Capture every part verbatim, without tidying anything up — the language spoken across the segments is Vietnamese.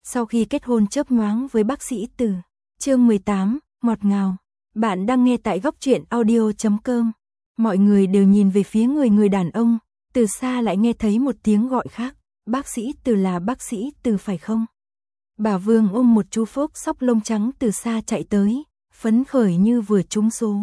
sau khi kết hôn chớp nhoáng với bác sĩ Từ. Chương mười tám, ngọt ngào. Bạn đang nghe tại góc truyện audio chấm com. Mọi người đều nhìn về phía người người đàn ông, từ xa lại nghe thấy một tiếng gọi khác. Bác sĩ Từ là bác sĩ Từ phải không? Bà Vương ôm một chú phốc sóc lông trắng từ xa chạy tới, phấn khởi như vừa trúng số.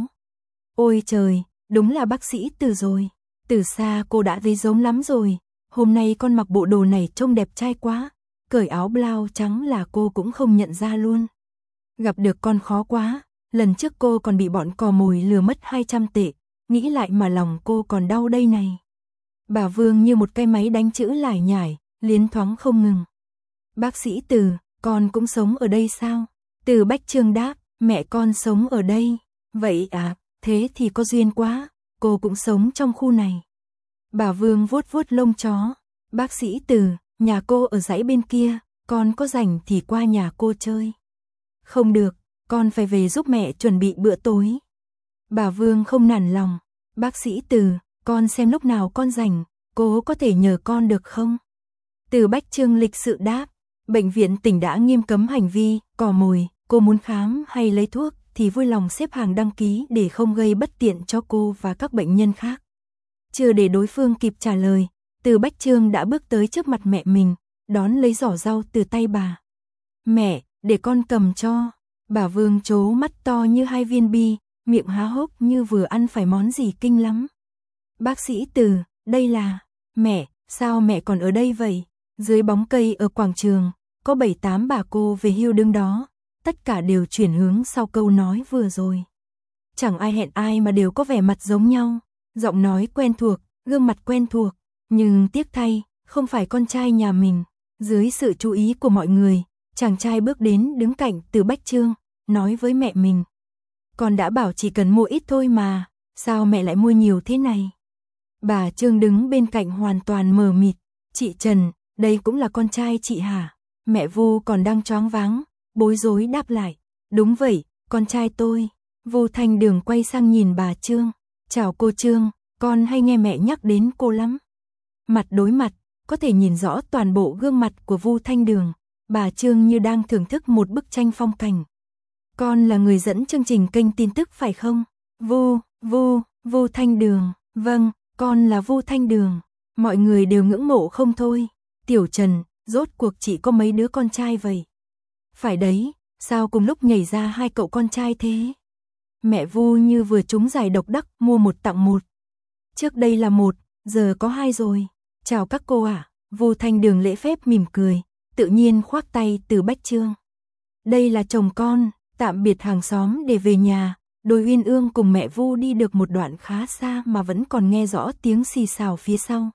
Ôi trời, đúng là bác sĩ Từ rồi. Từ xa cô đã thấy giống lắm rồi. Hôm nay con mặc bộ đồ này trông đẹp trai quá. Cởi áo blau trắng là cô cũng không nhận ra luôn. Gặp được con khó quá. Lần trước cô còn bị bọn cò mồi lừa mất hai trăm tệ. Nghĩ lại mà lòng cô còn đau đây này. Bà Vương như một cái máy đánh chữ lải nhải, liến thoáng không ngừng. Bác sĩ Từ, con cũng sống ở đây sao? Từ Bách Trương đáp, mẹ con sống ở đây. Vậy à, thế thì có duyên quá, cô cũng sống trong khu này. Bà Vương vuốt vuốt lông chó. Bác sĩ Từ, nhà cô ở dãy bên kia, con có rảnh thì qua nhà cô chơi. Không được, con phải về giúp mẹ chuẩn bị bữa tối. Bà Vương không nản lòng. Bác sĩ Từ, con xem lúc nào con rảnh, cô có thể nhờ con được không? Từ Bách Trương lịch sự đáp, bệnh viện tỉnh đã nghiêm cấm hành vi cò mồi, cô muốn khám hay lấy thuốc thì vui lòng xếp hàng đăng ký để không gây bất tiện cho cô và các bệnh nhân khác. Chưa để đối phương kịp trả lời, Từ Bách Trương đã bước tới trước mặt mẹ mình, đón lấy giỏ rau từ tay bà. Mẹ, để con cầm cho. Bà Vương trố mắt to như hai viên bi, miệng há hốc như vừa ăn phải món gì kinh lắm. Bác sĩ Từ, đây là... Mẹ, sao mẹ còn ở đây vậy? Dưới bóng cây ở quảng trường, có bảy tám bà cô về hưu đứng đó, tất cả đều chuyển hướng sau câu nói vừa rồi. Chẳng ai hẹn ai mà đều có vẻ mặt giống nhau, giọng nói quen thuộc, gương mặt quen thuộc, nhưng tiếc thay, không phải con trai nhà mình. Dưới sự chú ý của mọi người, chàng trai bước đến đứng cạnh Từ Bách Trương, nói với mẹ mình. Con đã bảo chỉ cần mua ít thôi mà, sao mẹ lại mua nhiều thế này? Bà Trương đứng bên cạnh hoàn toàn mờ mịt. Chị Trần, đây cũng là con trai chị hả? Mẹ Vu còn đang choáng váng, bối rối đáp lại. Đúng vậy, con trai tôi. Vu Thanh Đường quay sang nhìn bà Trương. Chào cô Trương, con hay nghe mẹ nhắc đến cô lắm. Mặt đối mặt, có thể nhìn rõ toàn bộ gương mặt của Vu Thanh Đường. Bà Trương như đang thưởng thức một bức tranh phong cảnh. Con là người dẫn chương trình kênh tin tức phải không? Vu, Vu, Vu Thanh Đường, vâng, con là Vu Thanh Đường. Mọi người đều ngưỡng mộ không thôi. Tiểu Trần, rốt cuộc chị có mấy đứa con trai vậy? Phải đấy, sao cùng lúc nhảy ra hai cậu con trai thế? Mẹ Vu như vừa trúng giải độc đắc mua một tặng một. Trước đây là một, giờ có hai rồi. Chào các cô ạ. À? Vu Thanh Đường lễ phép mỉm cười, tự nhiên khoác tay Từ Bách Trương. Đây là chồng con, tạm biệt hàng xóm để về nhà. Đôi Uyên Ương cùng mẹ Vu đi được một đoạn khá xa mà vẫn còn nghe rõ tiếng xì xào phía sau.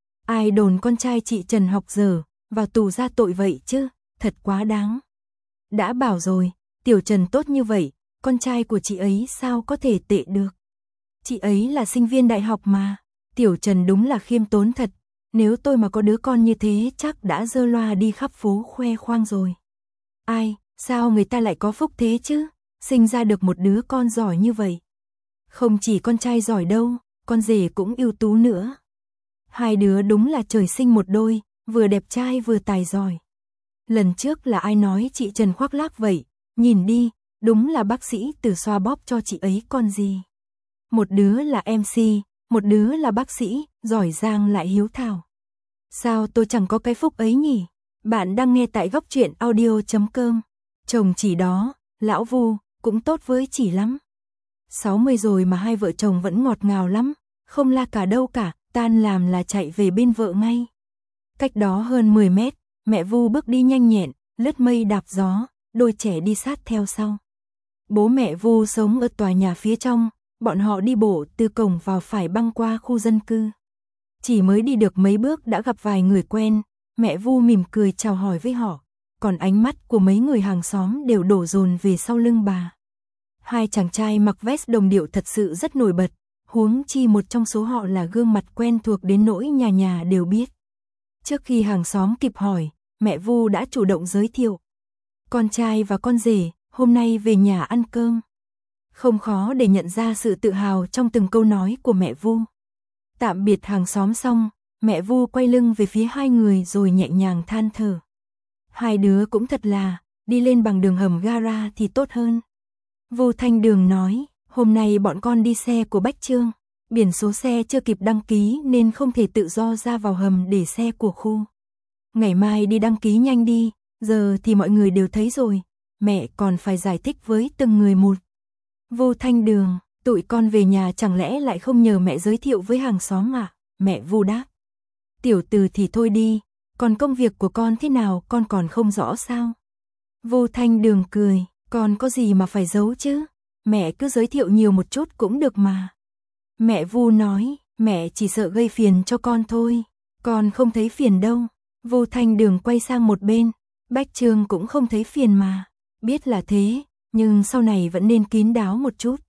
Ai đồn con trai chị Trần học dở, vào tù ra tội vậy chứ, thật quá đáng. Đã bảo rồi, Tiểu Trần tốt như vậy, con trai của chị ấy sao có thể tệ được. Chị ấy là sinh viên đại học mà, Tiểu Trần đúng là khiêm tốn thật, nếu tôi mà có đứa con như thế chắc đã dơ loa đi khắp phố khoe khoang rồi. Ai, sao người ta lại có phúc thế chứ, sinh ra được một đứa con giỏi như vậy. Không chỉ con trai giỏi đâu, con rể cũng ưu tú nữa. Hai đứa đúng là trời sinh một đôi, vừa đẹp trai vừa tài giỏi. Lần trước là ai nói chị Trần khoác lác vậy, nhìn đi, đúng là bác sĩ Từ xoa bóp cho chị ấy con gì. Một đứa là em xê, một đứa là bác sĩ, giỏi giang lại hiếu thảo. Sao tôi chẳng có cái phúc ấy nhỉ? Bạn đang nghe tại góc truyện audio chấm com. Chồng chỉ đó, lão Vu, cũng tốt với chỉ lắm. sáu mươi rồi mà hai vợ chồng vẫn ngọt ngào lắm, không la cả đâu cả, tan làm là chạy về bên vợ ngay. Cách đó hơn mười mét, mẹ Vu bước đi nhanh nhẹn, lướt mây đạp gió, đôi trẻ đi sát theo sau. Bố mẹ Vu sống ở tòa nhà phía trong, bọn họ đi bộ từ cổng vào phải băng qua khu dân cư. Chỉ mới đi được mấy bước đã gặp vài người quen, mẹ Vu mỉm cười chào hỏi với họ, còn ánh mắt của mấy người hàng xóm đều đổ dồn về sau lưng bà. Hai chàng trai mặc vest đồng điệu thật sự rất nổi bật, huống chi một trong số họ là gương mặt quen thuộc đến nỗi nhà nhà đều biết. Trước khi hàng xóm kịp hỏi, mẹ Vu đã chủ động giới thiệu. Con trai và con rể, hôm nay về nhà ăn cơm. Không khó để nhận ra sự tự hào trong từng câu nói của mẹ Vu. Tạm biệt hàng xóm xong, mẹ Vu quay lưng về phía hai người rồi nhẹ nhàng than thở. Hai đứa cũng thật là, đi lên bằng đường hầm gara thì tốt hơn. Vu Thanh Đường nói, hôm nay bọn con đi xe của Bách Trương, biển số xe chưa kịp đăng ký nên không thể tự do ra vào hầm để xe của khu. Ngày mai đi đăng ký nhanh đi, giờ thì mọi người đều thấy rồi, mẹ còn phải giải thích với từng người một. Vu Thanh Đường, tụi con về nhà chẳng lẽ lại không nhờ mẹ giới thiệu với hàng xóm à? Mẹ Vu đáp. Tiểu Từ thì thôi đi, còn công việc của con thế nào con còn không rõ sao? Vu Thanh Đường cười, con có gì mà phải giấu chứ? Mẹ cứ giới thiệu nhiều một chút cũng được mà. Mẹ Vu nói, mẹ chỉ sợ gây phiền cho con thôi, con không thấy phiền đâu. Vu Thanh Đường quay sang một bên, Bách Trương cũng không thấy phiền mà, biết là thế, nhưng sau này vẫn nên kín đáo một chút.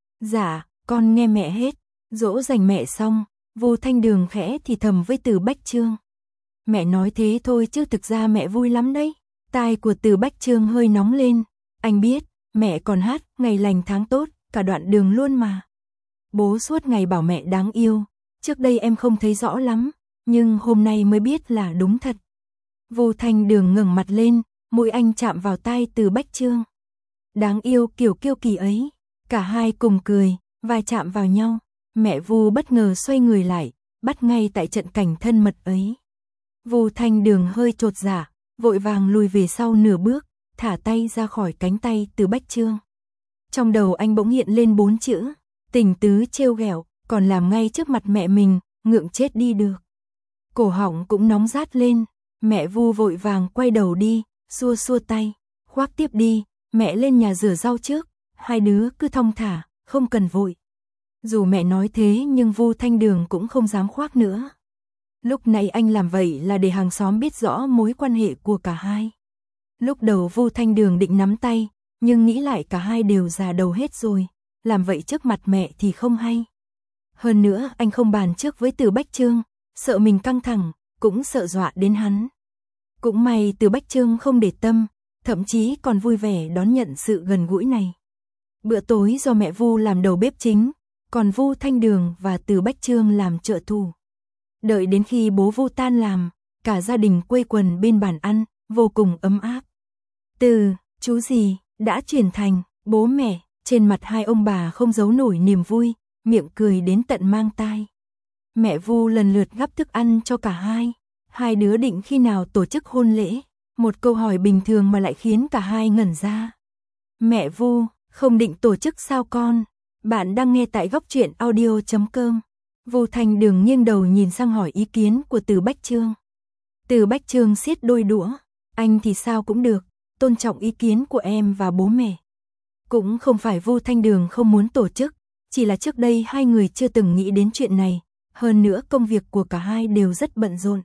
Dạ, con nghe mẹ hết. Dỗ dành mẹ xong, Vu Thanh Đường khẽ thì thầm với Từ Bách Trương. Mẹ nói thế thôi chứ thực ra mẹ vui lắm đấy. Tai của Từ Bách Trương hơi nóng lên, anh biết, mẹ còn hát ngày lành tháng tốt, cả đoạn đường luôn mà. Bố suốt ngày bảo mẹ đáng yêu, trước đây em không thấy rõ lắm, nhưng hôm nay mới biết là đúng thật. Vu Thanh Đường ngẩng mặt lên, mũi anh chạm vào tai Từ Bách Trương. Đáng yêu kiểu kiêu kỳ ấy, cả hai cùng cười, vai chạm vào nhau. Mẹ Vu bất ngờ xoay người lại, bắt ngay tại trận cảnh thân mật ấy. Vu Thanh Đường hơi chột dạ, vội vàng lùi về sau nửa bước, thả tay ra khỏi cánh tay Từ Bách Trương. Trong đầu anh bỗng hiện lên bốn chữ, tình tứ trêu ghẹo, còn làm ngay trước mặt mẹ mình, ngượng chết đi được. Cổ họng cũng nóng rát lên, mẹ Vu vội vàng quay đầu đi, xua xua tay, khoác tiếp đi, mẹ lên nhà rửa rau trước, hai đứa cứ thong thả, không cần vội. Dù mẹ nói thế nhưng Vu Thanh Đường cũng không dám khoác nữa. Lúc này anh làm vậy là để hàng xóm biết rõ mối quan hệ của cả hai. Lúc đầu Vu Thanh Đường định nắm tay, nhưng nghĩ lại cả hai đều già đầu hết rồi, làm vậy trước mặt mẹ thì không hay. Hơn nữa anh không bàn trước với Từ Bách Trương, sợ mình căng thẳng, cũng sợ dọa đến hắn. Cũng may Từ Bách Trương không để tâm, thậm chí còn vui vẻ đón nhận sự gần gũi này. Bữa tối do mẹ Vu làm đầu bếp chính, còn Vu Thanh Đường và Từ Bách Trương làm trợ thủ. Đợi đến khi bố Vu tan làm, cả gia đình quây quần bên bàn ăn, vô cùng ấm áp. Từ, chú gì, đã chuyển thành bố mẹ, trên mặt hai ông bà không giấu nổi niềm vui, miệng cười đến tận mang tai. Mẹ Vu lần lượt gắp thức ăn cho cả hai. Hai đứa định khi nào tổ chức hôn lễ? Một câu hỏi bình thường mà lại khiến cả hai ngẩn ra. Mẹ Vu, không định tổ chức sao con? Bạn đang nghe tại góc truyện audio chấm com. Vu Thanh Đường nghiêng đầu nhìn sang hỏi ý kiến của Từ Bách Trương. Từ Bách Trương siết đôi đũa, anh thì sao cũng được, tôn trọng ý kiến của em và bố mẹ. Cũng không phải Vu Thanh Đường không muốn tổ chức, chỉ là trước đây hai người chưa từng nghĩ đến chuyện này, hơn nữa công việc của cả hai đều rất bận rộn.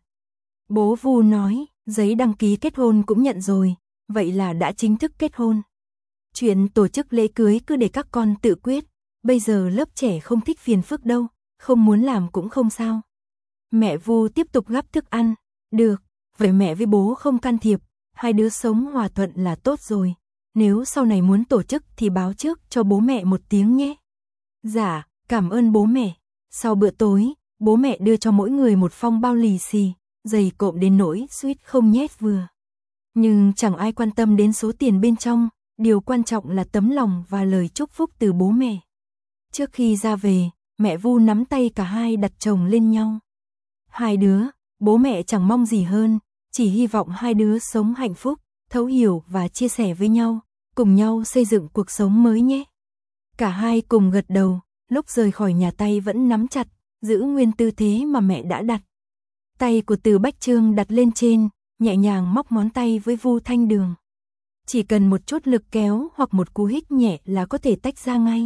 Bố Vu nói, giấy đăng ký kết hôn cũng nhận rồi, vậy là đã chính thức kết hôn. Chuyện tổ chức lễ cưới cứ để các con tự quyết, bây giờ lớp trẻ không thích phiền phức đâu, không muốn làm cũng không sao. Mẹ Vu tiếp tục gắp thức ăn, được, vậy mẹ với bố không can thiệp, hai đứa sống hòa thuận là tốt rồi. Nếu sau này muốn tổ chức thì báo trước cho bố mẹ một tiếng nhé. Dạ, cảm ơn bố mẹ. Sau bữa tối, bố mẹ đưa cho mỗi người một phong bao lì xì, dày cộm đến nỗi suýt không nhét vừa. Nhưng chẳng ai quan tâm đến số tiền bên trong, điều quan trọng là tấm lòng và lời chúc phúc từ bố mẹ. Trước khi ra về, mẹ Vu nắm tay cả hai đặt chồng lên nhau. Hai đứa, bố mẹ chẳng mong gì hơn, chỉ hy vọng hai đứa sống hạnh phúc, thấu hiểu và chia sẻ với nhau, cùng nhau xây dựng cuộc sống mới nhé. Cả hai cùng gật đầu, lúc rời khỏi nhà tay vẫn nắm chặt, giữ nguyên tư thế mà mẹ đã đặt. Tay của Từ Bách Trương đặt lên trên, nhẹ nhàng móc ngón tay với Vu Thanh Đường. Chỉ cần một chút lực kéo hoặc một cú hích nhẹ là có thể tách ra ngay.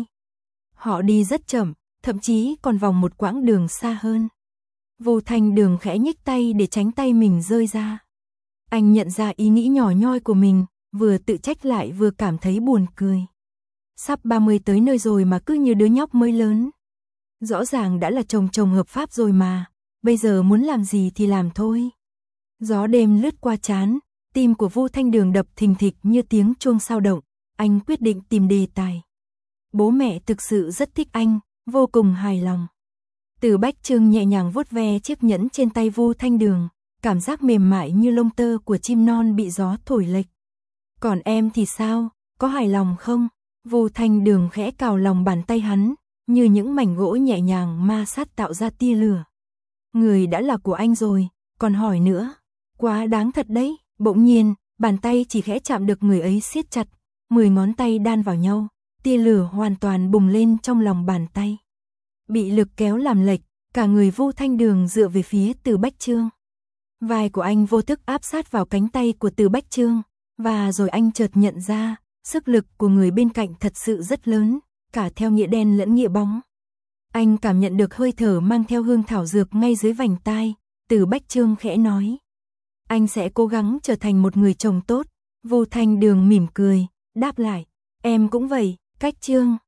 Họ đi rất chậm, thậm chí còn vòng một quãng đường xa hơn. Vu Thanh Đường khẽ nhích tay để tránh tay mình rơi ra. Anh nhận ra ý nghĩ nhỏ nhoi của mình, vừa tự trách lại vừa cảm thấy buồn cười. Sắp ba mươi tới nơi rồi mà cứ như đứa nhóc mới lớn. Rõ ràng đã là chồng chồng hợp pháp rồi mà, bây giờ muốn làm gì thì làm thôi. Gió đêm lướt qua trán, tim của Vu Thanh Đường đập thình thịch như tiếng chuông sao động, anh quyết định tìm đề tài. Bố mẹ thực sự rất thích anh, vô cùng hài lòng. Từ Bách Trương nhẹ nhàng vuốt ve chiếc nhẫn trên tay Vu Thanh Đường, cảm giác mềm mại như lông tơ của chim non bị gió thổi lệch. Còn em thì sao, có hài lòng không? Vu Thanh Đường khẽ cào lòng bàn tay hắn, như những mảnh gỗ nhẹ nhàng ma sát tạo ra tia lửa. Người đã là của anh rồi, còn hỏi nữa, quá đáng thật đấy. Bỗng nhiên, bàn tay chỉ khẽ chạm được người ấy siết chặt, mười ngón tay đan vào nhau, tia lửa hoàn toàn bùng lên trong lòng bàn tay. Bị lực kéo làm lệch, cả người Vu Thanh Đường dựa về phía Từ Bách Chương. Vai của anh vô thức áp sát vào cánh tay của Từ Bách Chương, và rồi anh chợt nhận ra, sức lực của người bên cạnh thật sự rất lớn, cả theo nghĩa đen lẫn nghĩa bóng. Anh cảm nhận được hơi thở mang theo hương thảo dược ngay dưới vành tai, Từ Bách Chương khẽ nói. Anh sẽ cố gắng trở thành một người chồng tốt. Vu Thanh Đường mỉm cười, đáp lại, em cũng vậy, Cách Chương.